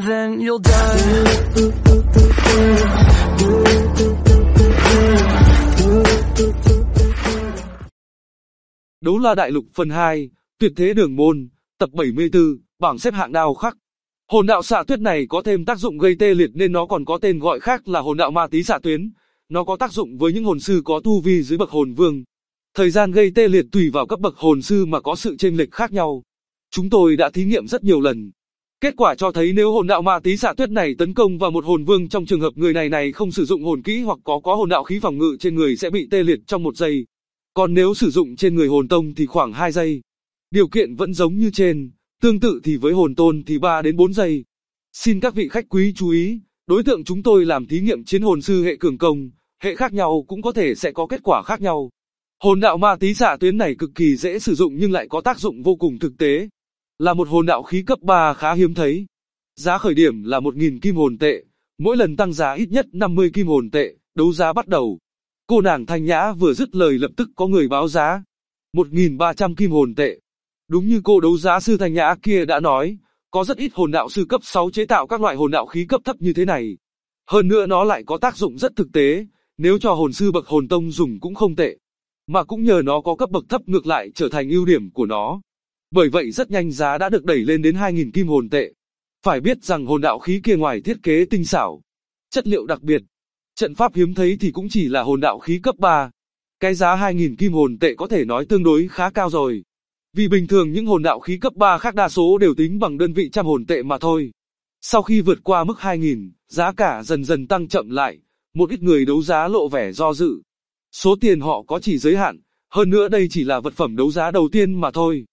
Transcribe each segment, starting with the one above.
and then you'll die. Đấu La Đại Lục phần 2, Tuyệt Thế Đường Môn, tập 74, bảng xếp hạng đao khắc. Hồn đạo xạ tuyết này có thêm tác dụng gây tê liệt nên nó còn có tên gọi khác là hồn đạo ma tí xạ tuyến. Nó có tác dụng với những hồn sư có tu vi dưới bậc hồn vương. Thời gian gây tê liệt tùy vào cấp bậc hồn sư mà có sự chênh lệch khác nhau. Chúng tôi đã thí nghiệm rất nhiều lần. Kết quả cho thấy nếu hồn đạo ma tí xạ tuyết này tấn công vào một hồn vương trong trường hợp người này không sử dụng hồn kỹ hoặc có hồn đạo khí phòng ngự trên người sẽ bị tê liệt trong 1 giây. Còn nếu sử dụng trên người hồn tông thì khoảng 2 giây. Điều kiện vẫn giống như trên, tương tự thì với hồn tôn thì 3 đến 4 giây. Xin các vị khách quý chú ý, đối tượng chúng tôi làm thí nghiệm chiến hồn sư hệ cường công, hệ khác nhau cũng có thể sẽ có kết quả khác nhau. Hồn đạo ma tí xạ tuyến này cực kỳ dễ sử dụng nhưng lại có tác dụng vô cùng thực tế. Là một hồn đạo khí cấp 3 khá hiếm thấy. Giá khởi điểm là 1.000 kim hồn tệ, mỗi lần tăng giá ít nhất 50 kim hồn tệ, đấu giá bắt đầu. Cô nàng Thanh Nhã vừa dứt lời lập tức có người báo giá. 1.300 kim hồn tệ. Đúng như cô đấu giá sư Thanh Nhã kia đã nói, có rất ít hồn đạo sư cấp 6 chế tạo các loại hồn đạo khí cấp thấp như thế này. Hơn nữa nó lại có tác dụng rất thực tế, nếu cho hồn sư bậc hồn tông dùng cũng không tệ. Mà cũng nhờ nó có cấp bậc thấp ngược lại trở thành ưu điểm của nó. Bởi vậy rất nhanh giá đã được đẩy lên đến 2.000 kim hồn tệ. Phải biết rằng hồn đạo khí kia ngoài thiết kế tinh xảo, chất liệu đặc biệt, trận pháp hiếm thấy thì cũng chỉ là hồn đạo khí cấp 3. Cái giá 2.000 kim hồn tệ có thể nói tương đối khá cao rồi. Vì bình thường những hồn đạo khí cấp 3 khác đa số đều tính bằng đơn vị trăm hồn tệ mà thôi. Sau khi vượt qua mức 2.000, giá cả dần dần tăng chậm lại, một ít người đấu giá lộ vẻ do dự. Số tiền họ có chỉ giới hạn, hơn nữa đây chỉ là vật phẩm đấu giá đầu tiên mà thôi.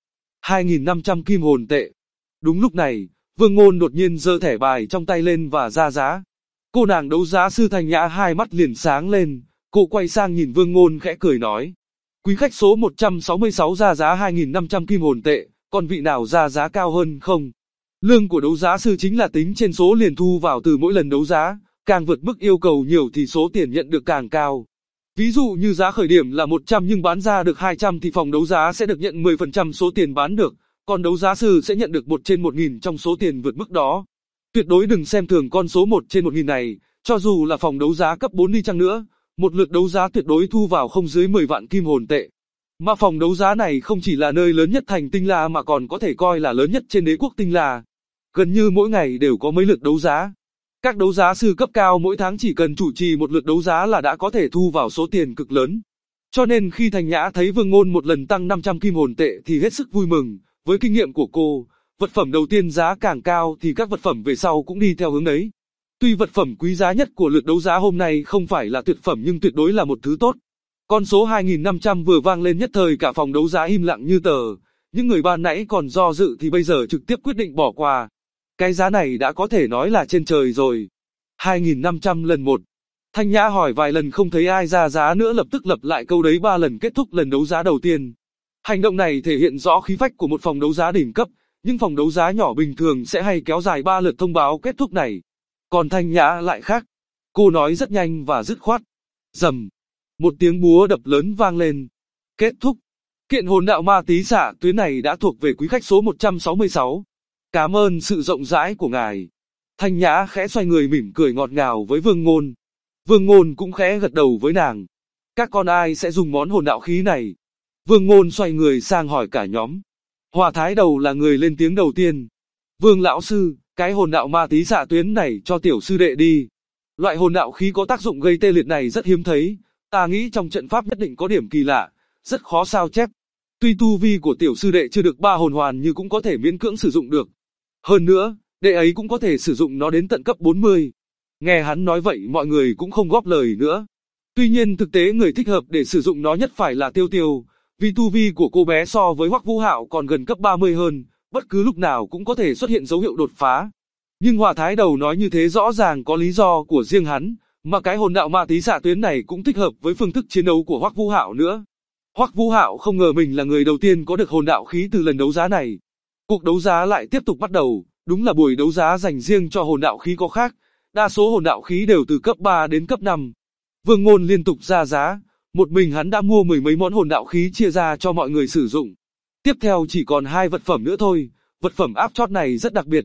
2.500 kim hồn tệ. Đúng lúc này, Vương Ngôn đột nhiên giơ thẻ bài trong tay lên và ra giá. Cô nàng đấu giá sư Thanh Nhã hai mắt liền sáng lên, cô quay sang nhìn Vương Ngôn khẽ cười nói. Quý khách số 166 ra giá 2.500 kim hồn tệ, còn vị nào ra giá cao hơn không? Lương của đấu giá sư chính là tính trên số liền thu vào từ mỗi lần đấu giá, càng vượt mức yêu cầu nhiều thì số tiền nhận được càng cao. Ví dụ như giá khởi điểm là 100 nhưng bán ra được 200 thì phòng đấu giá sẽ được nhận 10% số tiền bán được, còn đấu giá sư sẽ nhận được 1 trên 1.000 trong số tiền vượt mức đó. Tuyệt đối đừng xem thường con số 1 trên 1.000 này, cho dù là phòng đấu giá cấp 4 đi chăng nữa, một lượt đấu giá tuyệt đối thu vào không dưới 10 vạn kim hồn tệ. Mà phòng đấu giá này không chỉ là nơi lớn nhất thành Tinh La mà còn có thể coi là lớn nhất trên đế quốc Tinh La. Gần như mỗi ngày đều có mấy lượt đấu giá. Các đấu giá sư cấp cao mỗi tháng chỉ cần chủ trì một lượt đấu giá là đã có thể thu vào số tiền cực lớn. Cho nên khi Thanh Nhã thấy Vương Ngôn một lần tăng 500 kim hồn tệ thì hết sức vui mừng. Với kinh nghiệm của cô, vật phẩm đầu tiên giá càng cao thì các vật phẩm về sau cũng đi theo hướng đấy. Tuy vật phẩm quý giá nhất của lượt đấu giá hôm nay không phải là tuyệt phẩm nhưng tuyệt đối là một thứ tốt. Con số 2.500 vừa vang lên nhất thời cả phòng đấu giá im lặng như tờ. Những người ban nãy còn do dự thì bây giờ trực tiếp quyết định bỏ qua. Cái giá này đã có thể nói là trên trời rồi. 2.500 lần 1. Thanh Nhã hỏi vài lần không thấy ai ra giá nữa lập tức lặp lại câu đấy 3 lần kết thúc lần đấu giá đầu tiên. Hành động này thể hiện rõ khí phách của một phòng đấu giá đỉnh cấp, nhưng phòng đấu giá nhỏ bình thường sẽ hay kéo dài 3 lượt thông báo kết thúc này. Còn Thanh Nhã lại khác. Cô nói rất nhanh và dứt khoát. Rầm. Một tiếng búa đập lớn vang lên. Kết thúc. Kiện hồn đạo ma tí xạ tuyến này đã thuộc về quý khách số 166. Cảm ơn sự rộng rãi của ngài. Thanh Nhã khẽ xoay người mỉm cười ngọt ngào với Vương Ngôn. Vương Ngôn cũng khẽ gật đầu với nàng. Các con ai sẽ dùng món hồn đạo khí này? Vương Ngôn xoay người sang hỏi cả nhóm. Hòa Thái Đầu là người lên tiếng đầu tiên. Vương lão sư, cái hồn đạo ma tí xạ tuyến này cho tiểu sư đệ đi. Loại hồn đạo khí có tác dụng gây tê liệt này rất hiếm thấy. Ta nghĩ trong trận pháp nhất định có điểm kỳ lạ, rất khó sao chép. Tuy tu vi của tiểu sư đệ chưa được 3 hồn hoàn nhưng cũng có thể miễn cưỡng sử dụng được. Hơn nữa, đệ ấy cũng có thể sử dụng nó đến tận cấp 40. Nghe hắn nói vậy mọi người cũng không góp lời nữa. Tuy nhiên thực tế người thích hợp để sử dụng nó nhất phải là Tiêu Tiêu, vì tu vi của cô bé so với Hoắc Vũ Hạo còn gần cấp 30 hơn, bất cứ lúc nào cũng có thể xuất hiện dấu hiệu đột phá. Nhưng Hòa Thái Đầu nói như thế rõ ràng có lý do của riêng hắn, mà cái hồn đạo ma tí xạ tuyến này cũng thích hợp với phương thức chiến đấu của Hoắc Vũ Hạo nữa. Hoắc Vũ Hạo không ngờ mình là người đầu tiên có được hồn đạo khí từ lần đấu giá này. Cuộc đấu giá lại tiếp tục bắt đầu, đúng là buổi đấu giá dành riêng cho hồn đạo khí có khác, đa số hồn đạo khí đều từ cấp 3 đến cấp 5. Vương Ngôn liên tục ra giá, một mình hắn đã mua 10 mấy món hồn đạo khí chia ra cho mọi người sử dụng. Tiếp theo chỉ còn 2 vật phẩm nữa thôi, vật phẩm áp chót này rất đặc biệt,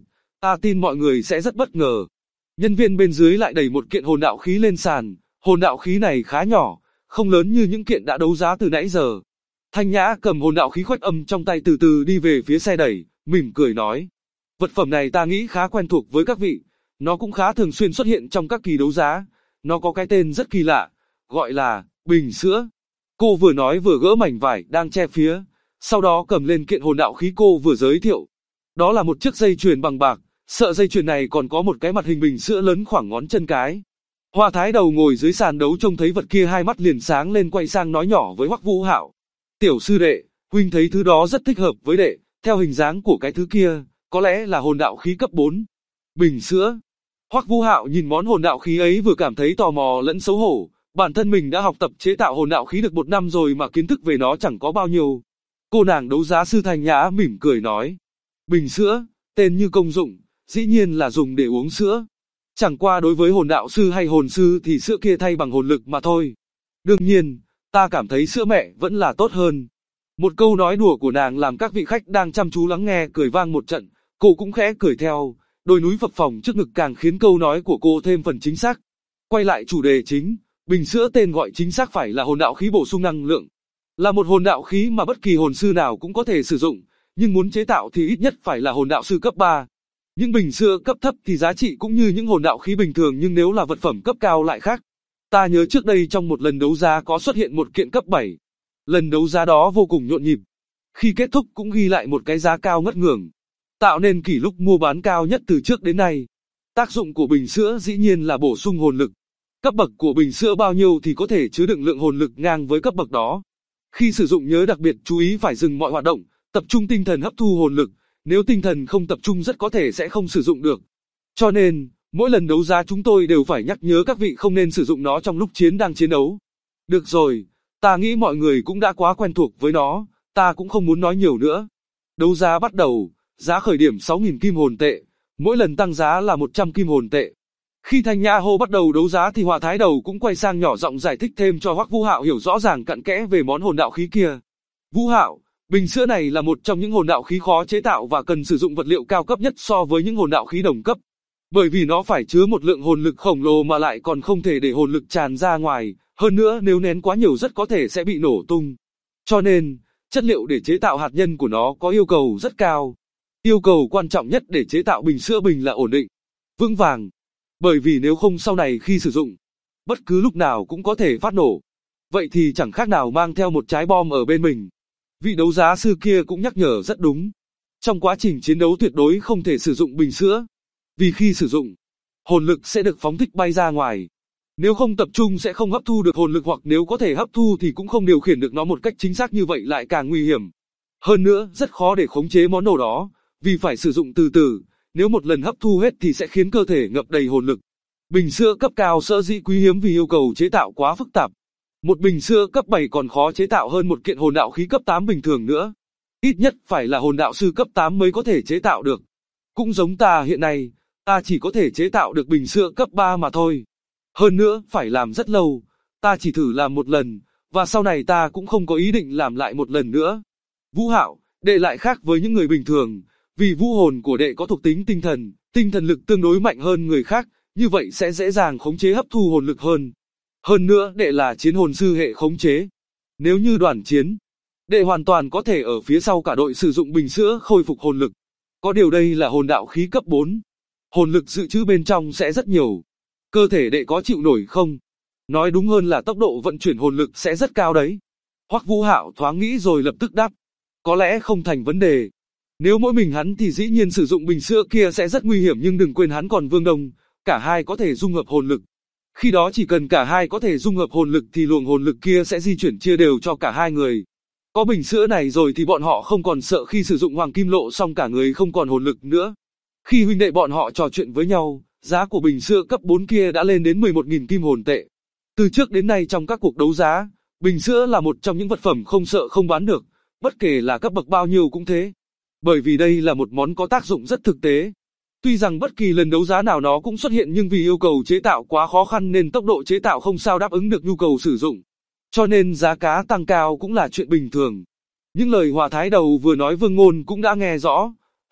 Ta tin mọi người sẽ rất bất ngờ. Nhân viên bên dưới lại đẩy một kiện hồn đạo khí lên sàn, hồn đạo khí này khá nhỏ, không lớn như những kiện đã đấu giá từ nãy giờ. Thanh Nhã cầm hồn đạo khí Khuếch Âm trong tay từ từ đi về phía xe đẩy, mỉm cười nói. Vật phẩm này ta nghĩ khá quen thuộc với các vị, nó cũng khá thường xuyên xuất hiện trong các kỳ đấu giá, nó có cái tên rất kỳ lạ, gọi là bình sữa. Cô vừa nói vừa gỡ mảnh vải đang che phía, sau đó cầm lên kiện hồn đạo khí cô vừa giới thiệu. Đó là một chiếc dây chuyền bằng bạc, sợi dây chuyền này còn có một cái mặt hình bình sữa lớn khoảng ngón chân cái. Hoa Thái Đầu ngồi dưới sàn đấu trông thấy vật kia hai mắt liền sáng lên, quay sang nói nhỏ với Hoắc Vũ Hạo. Tiểu sư đệ, huynh thấy thứ đó rất thích hợp với đệ, theo hình dáng của cái thứ kia, có lẽ là hồn đạo khí cấp 4. Bình sữa. Hoắc Vũ Hạo nhìn món hồn đạo khí ấy vừa cảm thấy tò mò lẫn xấu hổ, bản thân mình đã học tập chế tạo hồn đạo khí được 1 năm rồi mà kiến thức về nó chẳng có bao nhiêu. Cô nàng đấu giá sư Thanh Nhã mỉm cười nói. Bình sữa, tên như công dụng, dĩ nhiên là dùng để uống sữa. Chẳng qua đối với hồn đạo sư hay hồn sư thì sữa kia thay bằng hồn lực mà thôi. Đương nhiên, ta cảm thấy sữa mẹ vẫn là tốt hơn. Một câu nói đùa của nàng làm các vị khách đang chăm chú lắng nghe cười vang một trận, cô cũng khẽ cười theo, đôi núi phập phồng trước ngực càng khiến câu nói của cô thêm phần chính xác. Quay lại chủ đề chính, bình sữa tên gọi chính xác phải là hồn đạo khí bổ sung năng lượng. Là một hồn đạo khí mà bất kỳ hồn sư nào cũng có thể sử dụng, nhưng muốn chế tạo thì ít nhất phải là hồn đạo sư cấp 3. Những bình sữa cấp thấp thì giá trị cũng như những hồn đạo khí bình thường, nhưng nếu là vật phẩm cấp cao lại khác. Ta nhớ trước đây trong một lần đấu giá có xuất hiện một kiện cấp 7. Lần đấu giá đó vô cùng nhộn nhịp. Khi kết thúc cũng ghi lại một cái giá cao ngất ngưởng, tạo nên kỷ lục mua bán cao nhất từ trước đến nay. Tác dụng của bình sữa dĩ nhiên là bổ sung hồn lực. Cấp bậc của bình sữa bao nhiêu thì có thể chứa đựng lượng hồn lực ngang với cấp bậc đó. Khi sử dụng nhớ đặc biệt chú ý phải dừng mọi hoạt động, tập trung tinh thần hấp thu hồn lực, nếu tinh thần không tập trung rất có thể sẽ không sử dụng được. Cho nên, mỗi lần đấu giá chúng tôi đều phải nhắc nhớ các vị không nên sử dụng nó trong lúc đang chiến đấu. Được rồi, ta nghĩ mọi người cũng đã quá quen thuộc với nó, ta cũng không muốn nói nhiều nữa. Đấu giá bắt đầu, giá khởi điểm 6.000 kim hồn tệ, mỗi lần tăng giá là 100 kim hồn tệ. Khi Thanh Nhã hô bắt đầu đấu giá thì Hoa Thái Đầu cũng quay sang nhỏ giọng giải thích thêm cho Hoắc Vũ Hạo hiểu rõ ràng cặn kẽ về món hồn đạo khí kia. Vũ Hạo, bình sữa này là một trong những hồn đạo khí khó chế tạo và cần sử dụng vật liệu cao cấp nhất so với những hồn đạo khí đồng cấp. Bởi vì nó phải chứa một lượng hồn lực khổng lồ mà lại còn không thể để hồn lực tràn ra ngoài, hơn nữa nếu nén quá nhiều rất có thể sẽ bị nổ tung. Cho nên, chất liệu để chế tạo hạt nhân của nó có yêu cầu rất cao. Yêu cầu quan trọng nhất để chế tạo bình sữa bình là ổn định, vững vàng. Bởi vì nếu không sau này khi sử dụng, bất cứ lúc nào cũng có thể phát nổ. Vậy thì chẳng khác nào mang theo một trái bom ở bên mình. Vị đấu giá sư kia cũng nhắc nhở rất đúng. Trong quá trình chiến đấu tuyệt đối không thể sử dụng bình sữa. Vì khi sử dụng, hồn lực sẽ được phóng thích bay ra ngoài. Nếu không tập trung sẽ không hấp thu được hồn lực, hoặc nếu có thể hấp thu thì cũng không điều khiển được nó một cách chính xác, như vậy lại càng nguy hiểm. Hơn nữa, rất khó để khống chế món đồ đó, vì phải sử dụng từ từ. Nếu một lần hấp thu hết thì sẽ khiến cơ thể ngập đầy hồn lực. Bình sữa cấp cao sở dĩ quý hiếm vì yêu cầu chế tạo quá phức tạp. Một bình sữa cấp 7 còn khó chế tạo hơn một kiện hồn đạo khí cấp 8 bình thường nữa. Ít nhất phải là hồn đạo sư cấp 8 mới có thể chế tạo được. Cũng giống ta hiện nay, ta chỉ có thể chế tạo được bình sữa cấp 3 mà thôi. Hơn nữa, phải làm rất lâu, ta chỉ thử làm một lần, và sau này ta cũng không có ý định làm lại một lần nữa. Vũ Hạo, đệ lại khác với những người bình thường. Vì vũ hồn của đệ có thuộc tính tinh thần lực tương đối mạnh hơn người khác, như vậy sẽ dễ dàng khống chế hấp thu hồn lực hơn. Hơn nữa, đệ là chiến hồn sư hệ khống chế. Nếu như đoàn chiến, đệ hoàn toàn có thể ở phía sau cả đội sử dụng bình sữa khôi phục hồn lực. Có điều đây là hồn đạo khí cấp 4. Hồn lực dự trữ bên trong sẽ rất nhiều. Cơ thể đệ có chịu nổi không? Nói đúng hơn là tốc độ vận chuyển hồn lực sẽ rất cao đấy. Hoắc Vũ Hạo thoáng nghĩ rồi lập tức đáp. Có lẽ không thành vấn đề. Nếu mỗi mình hắn thì dĩ nhiên sử dụng bình sữa kia sẽ rất nguy hiểm, nhưng đừng quên hắn còn Vương Đông, cả hai có thể dung hợp hồn lực. Khi đó chỉ cần cả hai có thể dung hợp hồn lực thì luồng hồn lực kia sẽ di chuyển chia đều cho cả hai người. Có bình sữa này rồi thì bọn họ không còn sợ khi sử dụng hoàng kim lộ xong cả người không còn hồn lực nữa. Khi huynh đệ bọn họ trò chuyện với nhau, giá của bình sữa cấp 4 kia đã lên đến 11.000 kim hồn tệ. Từ trước đến nay trong các cuộc đấu giá, bình sữa là một trong những vật phẩm không sợ không bán được, bất kể là cấp bậc bao nhiêu cũng thế. Bởi vì đây là một món có tác dụng rất thực tế. Tuy rằng bất kỳ lần đấu giá nào nó cũng xuất hiện, nhưng vì yêu cầu chế tạo quá khó khăn nên tốc độ chế tạo không sao đáp ứng được nhu cầu sử dụng. Cho nên giá cả tăng cao cũng là chuyện bình thường. Những lời Hoa Thái Đầu vừa nói Vương Ngôn cũng đã nghe rõ.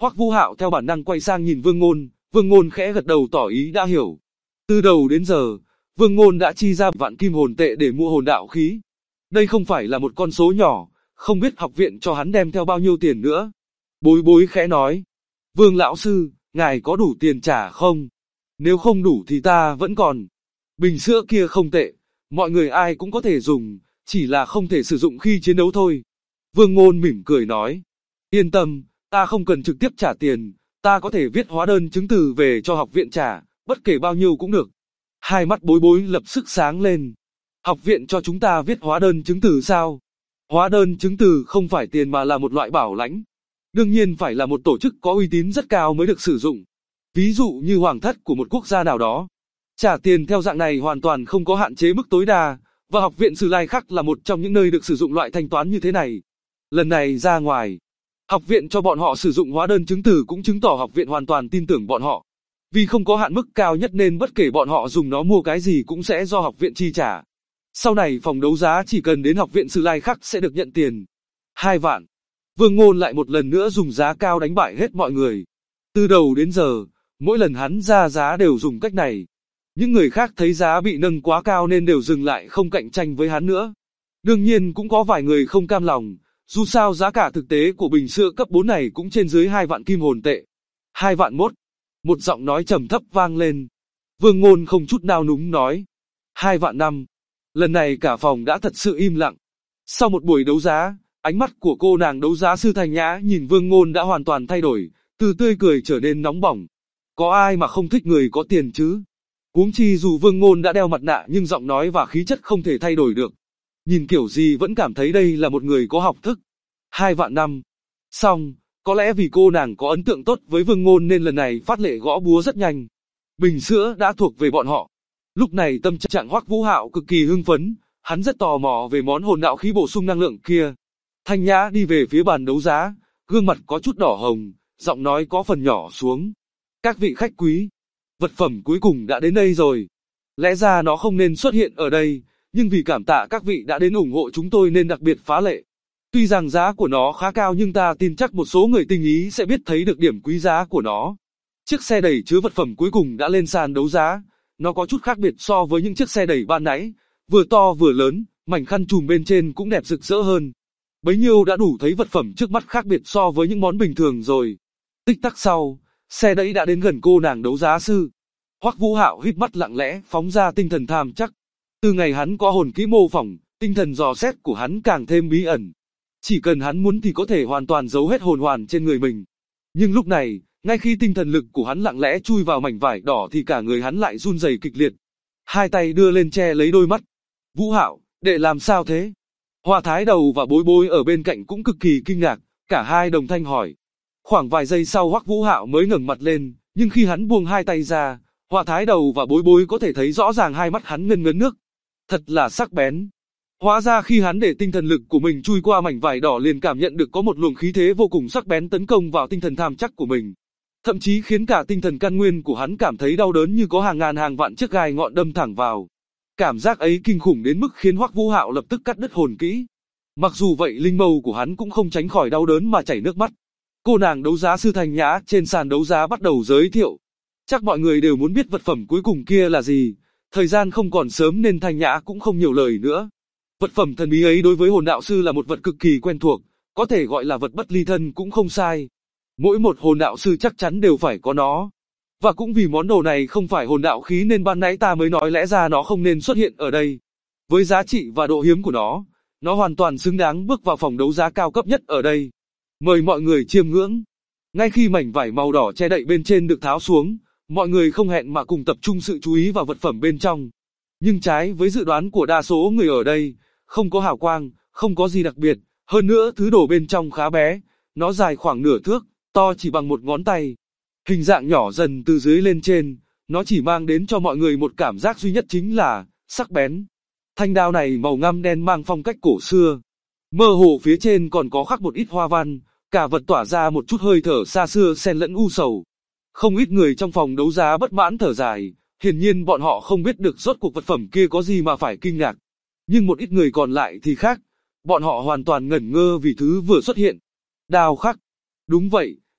Hoắc Vũ Hạo theo bản năng quay sang nhìn Vương Ngôn khẽ gật đầu tỏ ý đã hiểu. Từ đầu đến giờ, Vương Ngôn đã chi ra vạn kim hồn tệ để mua hồn đạo khí. Đây không phải là một con số nhỏ, không biết học viện cho hắn đem theo bao nhiêu tiền nữa. Bối Bối khẽ nói, Vương lão sư, ngài có đủ tiền trả không? Nếu không đủ thì ta vẫn còn. Bình sữa kia không tệ, mọi người ai cũng có thể dùng, chỉ là không thể sử dụng khi chiến đấu thôi. Vương Ngôn mỉm cười nói, yên tâm, ta không cần trực tiếp trả tiền, ta có thể viết hóa đơn chứng từ về cho học viện trả, bất kể bao nhiêu cũng được. Hai mắt Bối Bối lập tức sáng lên. Học viện cho chúng ta viết hóa đơn chứng từ sao? Hóa đơn chứng từ không phải tiền mà là một loại bảo lãnh. Đương nhiên phải là một tổ chức có uy tín rất cao mới được sử dụng. Ví dụ như hoàng thất của một quốc gia nào đó. Trả tiền theo dạng này hoàn toàn không có hạn chế mức tối đa, và học viện Sử Lai Khắc là một trong những nơi được sử dụng loại thanh toán như thế này. Lần này ra ngoài, học viện cho bọn họ sử dụng hóa đơn chứng từ cũng chứng tỏ học viện hoàn toàn tin tưởng bọn họ. Vì không có hạn mức cao nhất nên bất kể bọn họ dùng nó mua cái gì cũng sẽ do học viện chi trả. Sau này phòng đấu giá chỉ cần đến học viện Sử Lai Khắc sẽ được nhận tiền. 2 vạn. Vương Ngôn lại một lần nữa dùng giá cao đánh bại hết mọi người. Từ đầu đến giờ, mỗi lần hắn ra giá đều dùng cách này. Những người khác thấy giá bị nâng quá cao nên đều dừng lại không cạnh tranh với hắn nữa. Đương nhiên cũng có vài người không cam lòng, dù sao giá cả thực tế của bình sữa cấp 4 này cũng trên dưới 2 vạn kim hồn tệ. 2 vạn mốt. Một giọng nói trầm thấp vang lên. Vương Ngôn không chút nao núng nói. 2 vạn 5. Lần này cả phòng đã thật sự im lặng. Sau một buổi đấu giá, ánh mắt của cô nàng đấu giá sư Thanh Nhã nhìn Vương Ngôn đã hoàn toàn thay đổi, từ tươi cười trở nên nóng bỏng. Có ai mà không thích người có tiền chứ? Huống chi dù Vương Ngôn đã đeo mặt nạ nhưng giọng nói và khí chất không thể thay đổi được. Nhìn kiểu gì vẫn cảm thấy đây là một người có học thức. 2 vạn 5. Xong, có lẽ vì cô nàng có ấn tượng tốt với Vương Ngôn nên lần này phát lệ gõ búa rất nhanh. Bình sữa đã thuộc về bọn họ. Lúc này tâm trạng Hoắc Vũ Hạo cực kỳ hưng phấn, hắn rất tò mò về món hồn đạo khí bổ sung năng lượng kia. Thanh Nhã đi về phía bàn đấu giá, gương mặt có chút đỏ hồng, giọng nói có phần nhỏ xuống. Các vị khách quý, vật phẩm cuối cùng đã đến đây rồi. Lẽ ra nó không nên xuất hiện ở đây, nhưng vì cảm tạ các vị đã đến ủng hộ chúng tôi nên đặc biệt phá lệ. Tuy rằng giá của nó khá cao nhưng ta tin chắc một số người tinh ý sẽ biết thấy được điểm quý giá của nó. Chiếc xe đẩy chứa vật phẩm cuối cùng đã lên sàn đấu giá. Nó có chút khác biệt so với những chiếc xe đẩy ban nãy, vừa to vừa lớn, mảnh khăn trùm bên trên cũng đẹp rực rỡ hơn. Bấy nhiêu đã đủ thấy vật phẩm trước mắt khác biệt so với những món bình thường rồi. Tích tắc sau, xe đẩy đã đến gần cô nàng đấu giá sư. Hoắc Vũ Hạo híp mắt lặng lẽ phóng ra tinh thần tham chắc. Từ ngày hắn có hồn kỹ mô phỏng, tinh thần dò xét của hắn càng thêm bí ẩn. Chỉ cần hắn muốn thì có thể hoàn toàn giấu hết hồn hoàn trên người mình. Nhưng lúc này, ngay khi tinh thần lực của hắn lặng lẽ chui vào mảnh vải đỏ thì cả người hắn lại run rẩy kịch liệt. Hai tay đưa lên che lấy đôi mắt. Vũ Hạo, đệ làm sao thế? Hoa Thái Đầu và Bối Bối ở bên cạnh cũng cực kỳ kinh ngạc, cả hai đồng thanh hỏi. Khoảng vài giây sau Hoắc Vũ Hạo mới ngẩng mặt lên, nhưng khi hắn buông hai tay ra, Hoa Thái Đầu và Bối Bối có thể thấy rõ ràng hai mắt hắn ngấn ngấn nước. Thật là sắc bén. Hóa ra khi hắn để tinh thần lực của mình chui qua mảnh vải đỏ liền cảm nhận được có một luồng khí thế vô cùng sắc bén tấn công vào tinh thần tham chắc của mình. Thậm chí khiến cả tinh thần căn nguyên của hắn cảm thấy đau đớn như có hàng ngàn hàng vạn chiếc gai ngọn đâm thẳng vào. Cảm giác ấy kinh khủng đến mức khiến Hoắc Vũ Hạo lập tức cắt đứt hồn kỹ. Mặc dù vậy linh mâu của hắn cũng không tránh khỏi đau đớn mà chảy nước mắt. Cô nàng đấu giá sư Thanh Nhã trên sàn đấu giá bắt đầu giới thiệu. Chắc mọi người đều muốn biết vật phẩm cuối cùng kia là gì. Thời gian không còn sớm nên Thanh Nhã cũng không nhiều lời nữa. Vật phẩm thần bí ấy đối với hồn đạo sư là một vật cực kỳ quen thuộc, có thể gọi là vật bất ly thân cũng không sai. Mỗi một hồn đạo sư chắc chắn đều phải có nó. Và cũng vì món đồ này không phải hồn đạo khí nên ban nãy ta mới nói lẽ ra nó không nên xuất hiện ở đây. Với giá trị và độ hiếm của nó hoàn toàn xứng đáng bước vào phòng đấu giá cao cấp nhất ở đây. Mời mọi người chiêm ngưỡng. Ngay khi mảnh vải màu đỏ che đậy bên trên được tháo xuống, mọi người không hẹn mà cùng tập trung sự chú ý vào vật phẩm bên trong. Nhưng trái với dự đoán của đa số người ở đây, không có hào quang, không có gì đặc biệt, hơn nữa thứ đồ bên trong khá bé, nó dài khoảng nửa thước, to chỉ bằng một ngón tay. Hình dạng nhỏ dần từ dưới lên trên, nó chỉ mang đến cho mọi người một cảm giác duy nhất chính là sắc bén. Thanh đao này màu ngăm đen mang phong cách cổ xưa. Mơ hồ phía trên còn có khắc một ít hoa văn, cả vật tỏa ra một chút hơi thở xa xưa xen lẫn u sầu. Không ít người trong phòng đấu giá bất mãn thở dài, hiển nhiên bọn họ không biết được rốt cuộc vật phẩm kia có gì mà phải kinh ngạc. Nhưng một ít người còn lại thì khác, bọn họ hoàn toàn ngẩn ngơ vì thứ vừa xuất hiện. Đao khắc. Đúng vậy,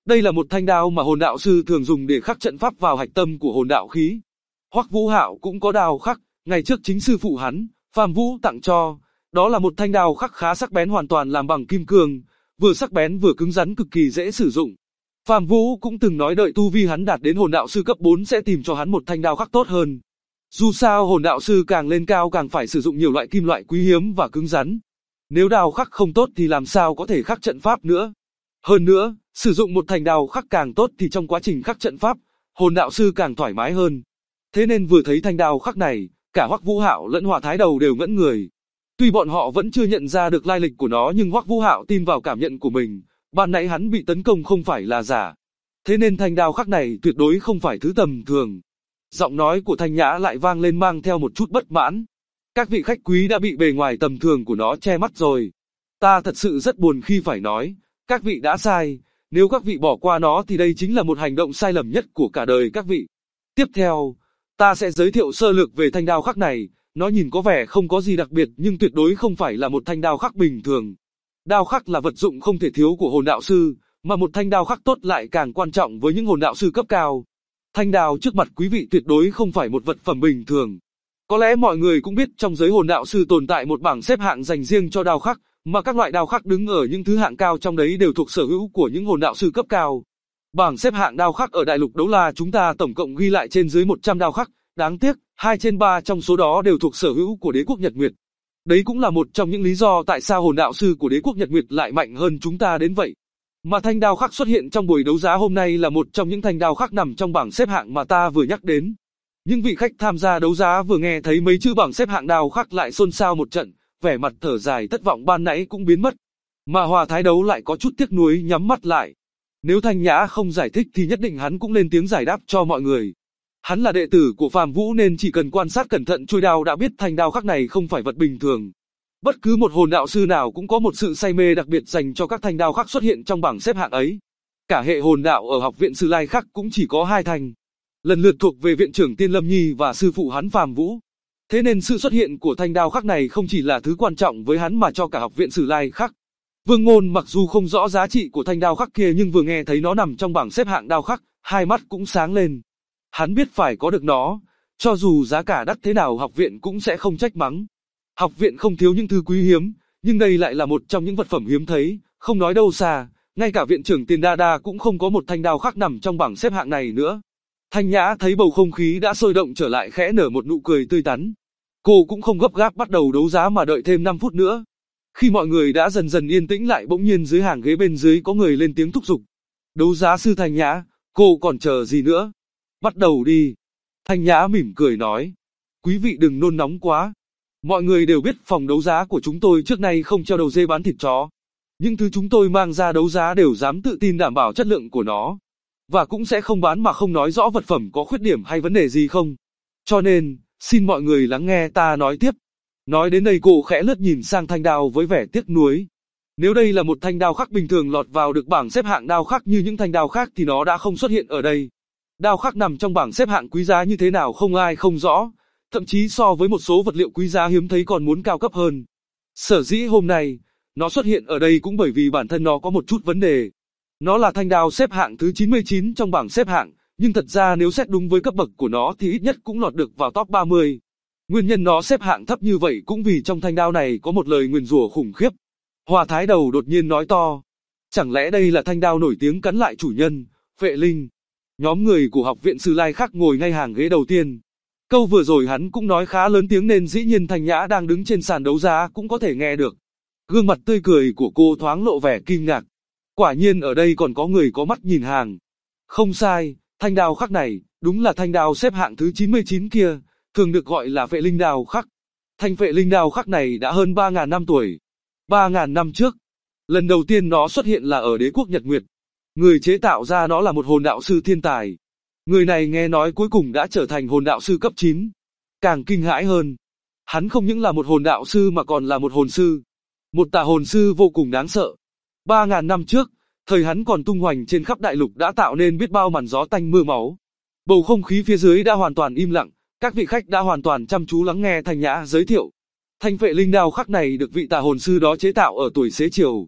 Đây là một thanh đao mà hồn đạo sư thường dùng để khắc trận pháp vào hạch tâm của hồn đạo khí. Hoắc Vũ Hạo cũng có đao khắc, ngày trước chính sư phụ hắn, Phàm Vũ tặng cho. Đó là một thanh đao khắc khá sắc bén, hoàn toàn làm bằng kim cương, vừa sắc bén vừa cứng rắn, cực kỳ dễ sử dụng. Phàm Vũ cũng từng nói đợi tu vi hắn đạt đến hồn đạo sư cấp 4 sẽ tìm cho hắn một thanh đao khắc tốt hơn. Dù sao hồn đạo sư càng lên cao càng phải sử dụng nhiều loại kim loại quý hiếm và cứng rắn. Nếu đao khắc không tốt thì làm sao có thể khắc trận pháp nữa. Hơn nữa, sử dụng một thanh đao khắc càng tốt thì trong quá trình khắc trận pháp, hồn đạo sư càng thoải mái hơn. Thế nên vừa thấy thanh đao khắc này, cả Hoắc Vũ Hạo lẫn Hỏa Thái Đầu đều ngẩn người. Tuy bọn họ vẫn chưa nhận ra được lai lịch của nó nhưng Hoắc Vũ Hạo tin vào cảm nhận của mình, ban nãy hắn bị tấn công không phải là giả. Thế nên thanh đao khắc này tuyệt đối không phải thứ tầm thường. Giọng nói của Thanh Nhã lại vang lên mang theo một chút bất mãn. Các vị khách quý đã bị bề ngoài tầm thường của nó che mắt rồi. Ta thật sự rất buồn khi phải nói, các vị đã sai, nếu các vị bỏ qua nó thì đây chính là một hành động sai lầm nhất của cả đời các vị. Tiếp theo, ta sẽ giới thiệu sơ lược về thanh đao khắc này, nó nhìn có vẻ không có gì đặc biệt nhưng tuyệt đối không phải là một thanh đao khắc bình thường. Đao khắc là vật dụng không thể thiếu của hồn đạo sư, mà một thanh đao khắc tốt lại càng quan trọng với những hồn đạo sư cấp cao. Thanh đao trước mặt quý vị tuyệt đối không phải một vật phẩm bình thường. Có lẽ mọi người cũng biết trong giới hồn đạo sư tồn tại một bảng xếp hạng dành riêng cho đao khắc, mà các loại đao khắc đứng ở những thứ hạng cao trong đấy đều thuộc sở hữu của những hồn đạo sư cấp cao. Bảng xếp hạng đao khắc ở đại lục Đấu La chúng ta tổng cộng ghi lại trên dưới 100 đao khắc, đáng tiếc, 2 trên 3 trong số đó đều thuộc sở hữu của đế quốc Nhật Nguyệt. Đấy cũng là một trong những lý do tại sao hồn đạo sư của đế quốc Nhật Nguyệt lại mạnh hơn chúng ta đến vậy. Mà thanh đao khắc xuất hiện trong buổi đấu giá hôm nay là một trong những thanh đao khắc nằm trong bảng xếp hạng mà ta vừa nhắc đến. Những vị khách tham gia đấu giá vừa nghe thấy mấy chữ bảng xếp hạng đao khắc lại xôn xao một trận, vẻ mặt thở dài thất vọng ban nãy cũng biến mất. Mà Hòa Thái Đấu lại có chút tiếc nuối nhắm mắt lại. Nếu Thanh Nhã không giải thích thì nhất định hắn cũng lên tiếng giải đáp cho mọi người. Hắn là đệ tử của Phàm Vũ nên chỉ cần quan sát cẩn thận chuôi đao đã biết thanh đao khắc này không phải vật bình thường. Bất cứ một hồn đạo sư nào cũng có một sự say mê đặc biệt dành cho các thanh đao khắc xuất hiện trong bảng xếp hạng ấy. Cả hệ hồn đạo ở học viện Sử Lai Khắc cũng chỉ có 2 thanh, lần lượt thuộc về viện trưởng Tiên Lâm Nhi và sư phụ hắn Phàm Vũ. Thế nên sự xuất hiện của thanh đao khắc này không chỉ là thứ quan trọng với hắn mà cho cả học viện Sử Lai Khắc. Vương Ngôn mặc dù không rõ giá trị của thanh đao khắc kia nhưng vừa nghe thấy nó nằm trong bảng xếp hạng đao khắc, hai mắt cũng sáng lên. Hắn biết phải có được nó, cho dù giá cả đắt thế nào học viện cũng sẽ không trách mắng. Học viện không thiếu những thứ quý hiếm, nhưng đây lại là một trong những vật phẩm hiếm thấy, không nói đâu xa, ngay cả viện trưởng Tiền Đa Đa cũng không có một thanh đao khắc nằm trong bảng xếp hạng này nữa. Thanh Nhã thấy bầu không khí đã sôi động trở lại khẽ nở một nụ cười tươi tắn. Cô cũng không gấp gáp bắt đầu đấu giá mà đợi thêm 5 phút nữa. Khi mọi người đã dần dần yên tĩnh lại bỗng nhiên dưới hàng ghế bên dưới có người lên tiếng thúc giục. Đấu giá sư Thanh Nhã, cô còn chờ gì nữa? Bắt đầu đi. Thanh Nhã mỉm cười nói. Quý vị đừng nôn nóng quá. Mọi người đều biết phòng đấu giá của chúng tôi trước nay không treo đầu dê bán thịt chó. Những thứ chúng tôi mang ra đấu giá đều dám tự tin đảm bảo chất lượng của nó. Và cũng sẽ không bán mà không nói rõ vật phẩm có khuyết điểm hay vấn đề gì không. Cho nên, xin mọi người lắng nghe ta nói tiếp. Nói đến đây cô khẽ lướt nhìn sang thanh đao với vẻ tiếc nuối. Nếu đây là một thanh đao khắc bình thường lọt vào được bảng xếp hạng đao khắc như những thanh đao khác thì nó đã không xuất hiện ở đây. Đao khắc nằm trong bảng xếp hạng quý giá như thế nào không ai không rõ, thậm chí so với một số vật liệu quý giá hiếm thấy còn muốn cao cấp hơn. Sở dĩ hôm nay, nó xuất hiện ở đây cũng bởi vì bản thân nó có một chút vấn đề. Nó là thanh đao xếp hạng thứ 99 trong bảng xếp hạng, nhưng thật ra nếu xét đúng với cấp bậc của nó thì ít nhất cũng lọt được vào top 30. Nguyên nhân nó xếp hạng thấp như vậy cũng vì trong thanh đao này có một lời nguyền rủa khủng khiếp. Hòa Thái Đầu đột nhiên nói to. Chẳng lẽ đây là thanh đao nổi tiếng cắn lại chủ nhân, Phệ Linh? Nhóm người của học viện Sử Lai Khắc ngồi ngay hàng ghế đầu tiên. Câu vừa rồi hắn cũng nói khá lớn tiếng nên dĩ nhiên Thanh Nhã đang đứng trên sàn đấu giá cũng có thể nghe được. Gương mặt tươi cười của cô thoáng lộ vẻ kinh ngạc. Quả nhiên ở đây còn có người có mắt nhìn hàng. Không sai, thanh đao khắc này, đúng là thanh đao xếp hạng thứ 99 kia, thường được gọi là Phệ Linh đao khắc. Thanh Phệ Linh đao khắc này đã hơn 3.000 năm tuổi. 3.000 năm trước, lần đầu tiên nó xuất hiện là ở đế quốc Nhật Nguyệt. Người chế tạo ra nó là một hồn đạo sư thiên tài. Người này nghe nói cuối cùng đã trở thành hồn đạo sư cấp 9. Càng kinh hãi hơn, hắn không những là một hồn đạo sư mà còn là một hồn sư. Một tà hồn sư vô cùng đáng sợ. 3.000 năm trước, thời hắn còn tung hoành trên khắp đại lục đã tạo nên biết bao màn gió tanh mưa máu. Bầu không khí phía dưới đã hoàn toàn im lặng, các vị khách đã hoàn toàn chăm chú lắng nghe Thanh Nhã giới thiệu. Thanh Phệ Linh đao khắc này được vị tà hồn sư đó chế tạo ở tuổi xế chiều.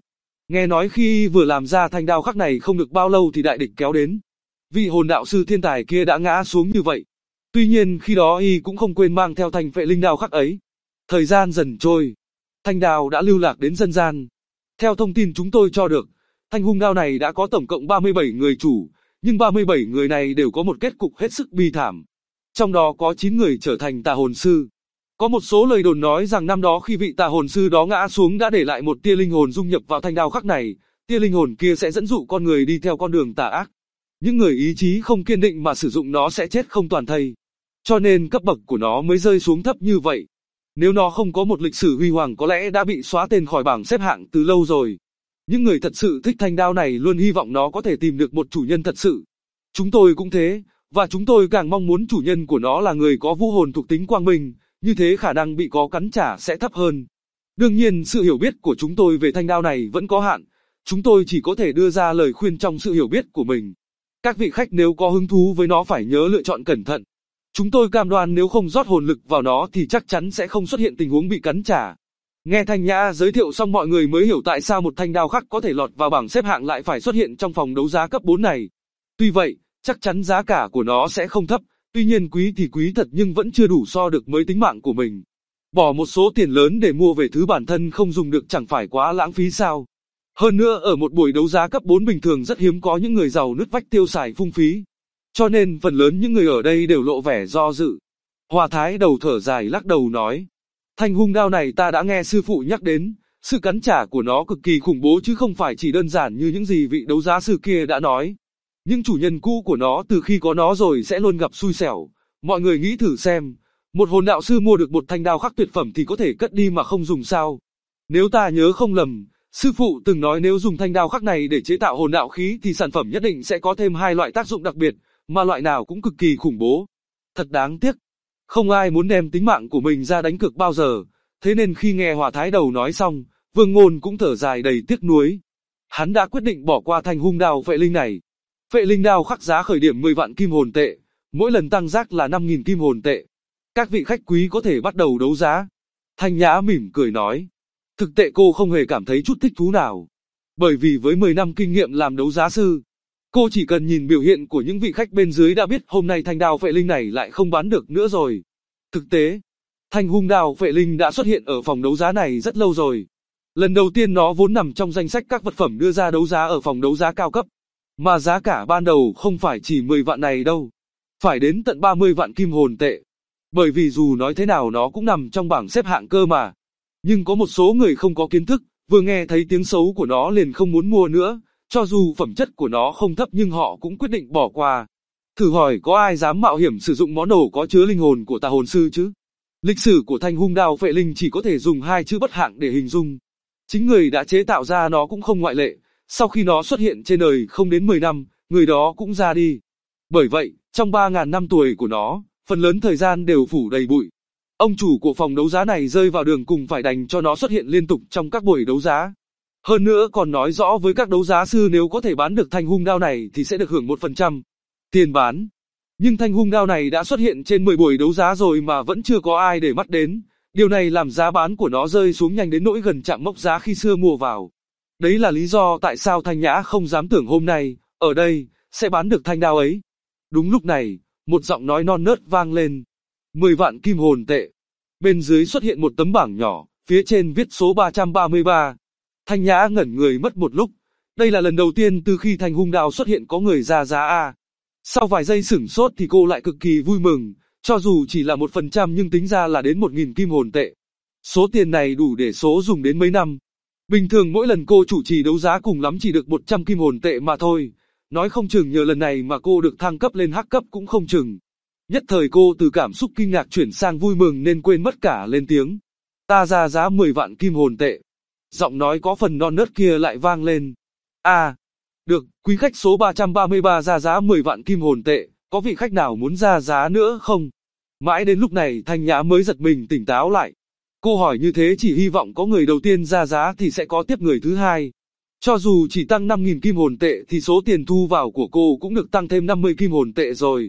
Nghe nói khi vừa làm ra thanh đao khắc này không được bao lâu thì đại địch kéo đến. Vị hồn đạo sư thiên tài kia đã ngã xuống như vậy. Tuy nhiên khi đó y cũng không quên mang theo thanh phệ linh đao khắc ấy. Thời gian dần trôi, thanh đao đã lưu lạc đến dân gian. Theo thông tin chúng tôi cho được, thanh hung đao này đã có tổng cộng 37 người chủ, nhưng 37 người này đều có một kết cục hết sức bi thảm. Trong đó có 9 người trở thành tà hồn sư. Có một số lời đồn nói rằng năm đó khi vị tà hồn sư đó ngã xuống đã để lại một tia linh hồn dung nhập vào thanh đao khắc này, tia linh hồn kia sẽ dẫn dụ con người đi theo con đường tà ác. Những người ý chí không kiên định mà sử dụng nó sẽ chết không toàn thây. Cho nên cấp bậc của nó mới rơi xuống thấp như vậy. Nếu nó không có một lịch sử huy hoàng có lẽ đã bị xóa tên khỏi bảng xếp hạng từ lâu rồi. Những người thật sự thích thanh đao này luôn hy vọng nó có thể tìm được một chủ nhân thật sự. Chúng tôi cũng thế, và chúng tôi càng mong muốn chủ nhân của nó là người có vũ hồn thuộc tính quang minh, như thế khả năng bị có cắn trả sẽ thấp hơn. Đương nhiên sự hiểu biết của chúng tôi về thanh đao này vẫn có hạn, chúng tôi chỉ có thể đưa ra lời khuyên trong sự hiểu biết của mình. Các vị khách nếu có hứng thú với nó phải nhớ lựa chọn cẩn thận. Chúng tôi cam đoan nếu không rót hồn lực vào nó thì chắc chắn sẽ không xuất hiện tình huống bị cắn trả. Nghe Thanh Nhã giới thiệu xong mọi người mới hiểu tại sao một thanh đao khắc có thể lọt vào bảng xếp hạng lại phải xuất hiện trong phòng đấu giá cấp 4 này. Tuy vậy, chắc chắn giá cả của nó sẽ không thấp, tuy nhiên quý thì quý thật nhưng vẫn chưa đủ so được với tính mạng của mình. Bỏ một số tiền lớn để mua về thứ bản thân không dùng được chẳng phải quá lãng phí sao? Hơn nữa ở một buổi đấu giá cấp 4 bình thường rất hiếm có những người giàu nứt vách tiêu xài phung phí. Cho nên phần lớn những người ở đây đều lộ vẻ do dự. Hòa Thái đầu thở dài lắc đầu nói. Thanh hung đao này ta đã nghe sư phụ nhắc đến, sự cắn trả của nó cực kỳ khủng bố chứ không phải chỉ đơn giản như những gì vị đấu giá sư kia đã nói. Những chủ nhân cũ của nó từ khi có nó rồi sẽ luôn gặp xui xẻo. Mọi người nghĩ thử xem, một hồn đạo sư mua được một thanh đao khắc tuyệt phẩm thì có thể cất đi mà không dùng sao? Nếu ta nhớ không lầm, sư phụ từng nói nếu dùng thanh đao khắc này để chế tạo hồn đạo khí thì sản phẩm nhất định sẽ có thêm 2 loại tác dụng đặc biệt, mà loại nào cũng cực kỳ khủng bố. Thật đáng tiếc. Không ai muốn đem tính mạng của mình ra đánh cược bao giờ, thế nên khi nghe Hòa Thái đầu nói xong, Vương Ngôn cũng thở dài đầy tiếc nuối. Hắn đã quyết định bỏ qua thanh hung đao phệ linh này. Phệ linh đao khắc giá khởi điểm 10 vạn kim hồn tệ, mỗi lần tăng rác là 5.000 kim hồn tệ. Các vị khách quý có thể bắt đầu đấu giá. Thanh Nhã mỉm cười nói. Thực tệ cô không hề cảm thấy chút thích thú nào. Bởi vì với 10 năm kinh nghiệm làm đấu giá sư, cô chỉ cần nhìn biểu hiện của những vị khách bên dưới đã biết hôm nay thanh đao phệ linh này lại không bán được nữa rồi. Thực tế, thanh hung đao phệ linh đã xuất hiện ở phòng đấu giá này rất lâu rồi. Lần đầu tiên nó vốn nằm trong danh sách các vật phẩm đưa ra đấu giá ở phòng đấu giá cao cấp. Mà giá cả ban đầu không phải chỉ 10 vạn này đâu. Phải đến tận 30 vạn kim hồn tệ. Bởi vì dù nói thế nào nó cũng nằm trong bảng xếp hạng cơ mà. Nhưng có một số người không có kiến thức, vừa nghe thấy tiếng xấu của nó liền không muốn mua nữa. Cho dù phẩm chất của nó không thấp nhưng họ cũng quyết định bỏ qua. Thử hỏi có ai dám mạo hiểm sử dụng món đồ có chứa linh hồn của tà hồn sư chứ? Lịch sử của thanh hung đao phệ linh chỉ có thể dùng 2 chữ bất hạng để hình dung. Chính người đã chế tạo ra nó cũng không ngoại lệ. Sau khi nó xuất hiện trên đời không đến 10 năm, người đó cũng ra đi. Bởi vậy, trong 3.000 năm tuổi của nó, phần lớn thời gian đều phủ đầy bụi. Ông chủ của phòng đấu giá này rơi vào đường cùng phải đành cho nó xuất hiện liên tục trong các buổi đấu giá. Hơn nữa còn nói rõ với các đấu giá sư nếu có thể bán được thanh hung đao này thì sẽ được hưởng 1% tiền bán. Nhưng thanh hung đao này đã xuất hiện trên 10 buổi đấu giá rồi mà vẫn chưa có ai để mắt đến. Điều này làm giá bán của nó rơi xuống nhanh đến nỗi gần chạm mốc giá khi xưa mua vào. Đấy là lý do tại sao Thanh Nhã không dám tưởng hôm nay, ở đây, sẽ bán được thanh đao ấy. Đúng lúc này, một giọng nói non nớt vang lên. 10 vạn kim hồn tệ. Bên dưới xuất hiện một tấm bảng nhỏ, phía trên viết số 333. Thanh Nhã ngẩn người mất một lúc. Đây là lần đầu tiên từ khi thanh hung đao xuất hiện có người ra giá A. Sau vài giây sửng sốt thì cô lại cực kỳ vui mừng, cho dù chỉ là 1% nhưng tính ra là đến 1.000 kim hồn tệ. Số tiền này đủ để số dùng đến mấy năm. Bình thường mỗi lần cô chủ trì đấu giá cùng lắm chỉ được 100 kim hồn tệ mà thôi. Nói không chừng nhờ lần này mà cô được thăng cấp lên hắc cấp cũng không chừng. Nhất thời cô từ cảm xúc kinh ngạc chuyển sang vui mừng nên quên mất cả lên tiếng. Ta ra giá 10 vạn kim hồn tệ. Giọng nói có phần non nớt kia lại vang lên. À, được, quý khách số 333 ra giá 10 vạn kim hồn tệ, có vị khách nào muốn ra giá nữa không? Mãi đến lúc này Thanh Nhã mới giật mình tỉnh táo lại. Cô hỏi như thế chỉ hy vọng có người đầu tiên ra giá thì sẽ có tiếp người thứ hai. Cho dù chỉ tăng 5.000 kim hồn tệ thì số tiền thu vào của cô cũng được tăng thêm 50 kim hồn tệ rồi.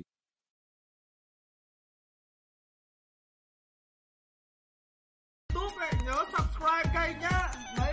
YouTube này nhớ subscribe kênh nhá.